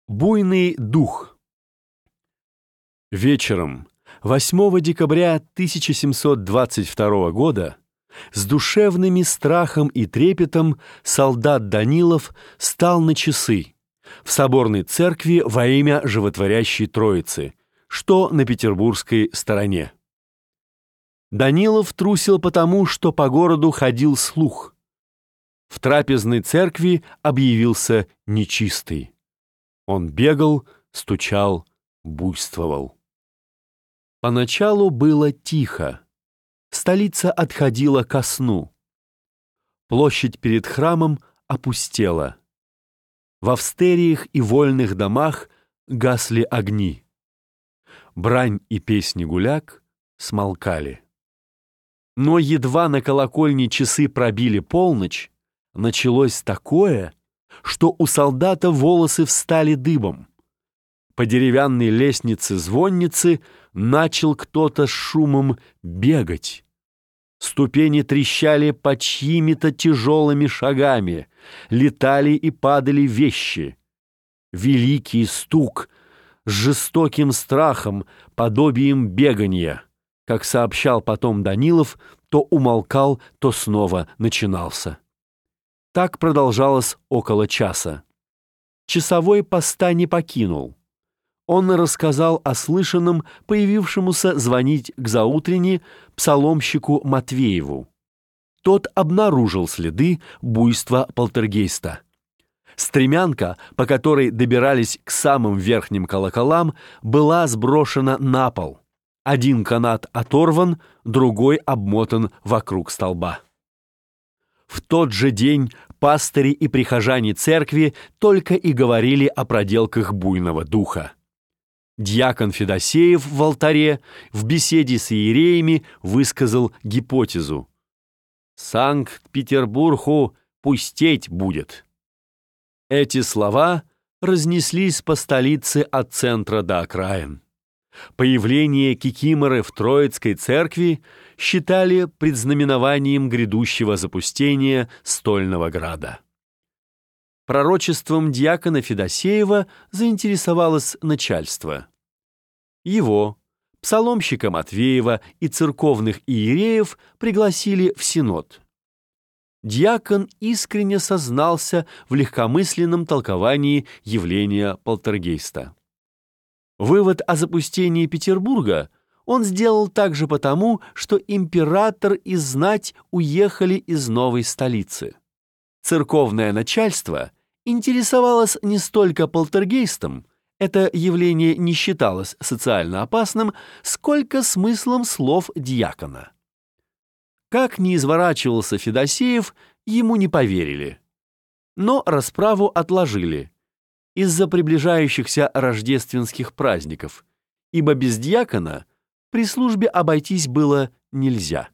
Буйный дух. Вечером 8 декабря 1722 года с душевными страхом и трепетом солдат Данилов стал на часы в соборной церкви во имя Животворящей Троицы, что на петербургской стороне. Данилов трусил потому, что по городу ходил слух. В трапезной церкви объявился нечистый. Он бегал, стучал, буйствовал. Поначалу было тихо. Столица отходила ко сну. Площадь перед храмом опустела. В австериях и вольных домах гасли огни. Брань и песни гуляк смолкали. Но едва на колокольне часы пробили полночь, началось такое, что у солдата волосы встали дыбом. По деревянной лестнице-звоннице начал кто-то с шумом бегать. Ступени трещали под чьими-то тяжелыми шагами, летали и падали вещи. Великий стук с жестоким страхом, подобием беганья, как сообщал потом Данилов, то умолкал, то снова начинался. Так продолжалось около часа. Часовой поста не покинул. Он рассказал о слышанном, появившемуся звонить к заутрени псаломщику Матвееву. Тот обнаружил следы буйства полтергейста. Стремянка, по которой добирались к самым верхним колоколам, была сброшена на пол. Один канат оторван, другой обмотан вокруг столба. В тот же день пастыри и прихожане церкви только и говорили о проделках буйного духа. Дьякон Федосеев в алтаре в беседе с иереями высказал гипотезу: «Санкт-Петербургу пустеть будет». Эти слова разнеслись по столице от центра до окраин. Появление кикиморы в Троицкой церкви считали предзнаменованием грядущего запустения стольного града. Пророчеством дьякона Федосеева заинтересовалось начальство. Его, псаломщика Матвеева и церковных иереев пригласили в синод. Дьякон искренне сознался в легкомысленном толковании явления полтергейста. Вывод о запустении Петербурга он сделал также потому, что император и знать уехали из новой столицы. Церковное начальство интересовалось не столько полтергейстом, это явление не считалось социально опасным, сколько смыслом слов дьякона. Как ни изворачивался Федосеев, ему не поверили. Но расправу отложили из-за приближающихся рождественских праздников, ибо без дьякона при службе обойтись было нельзя.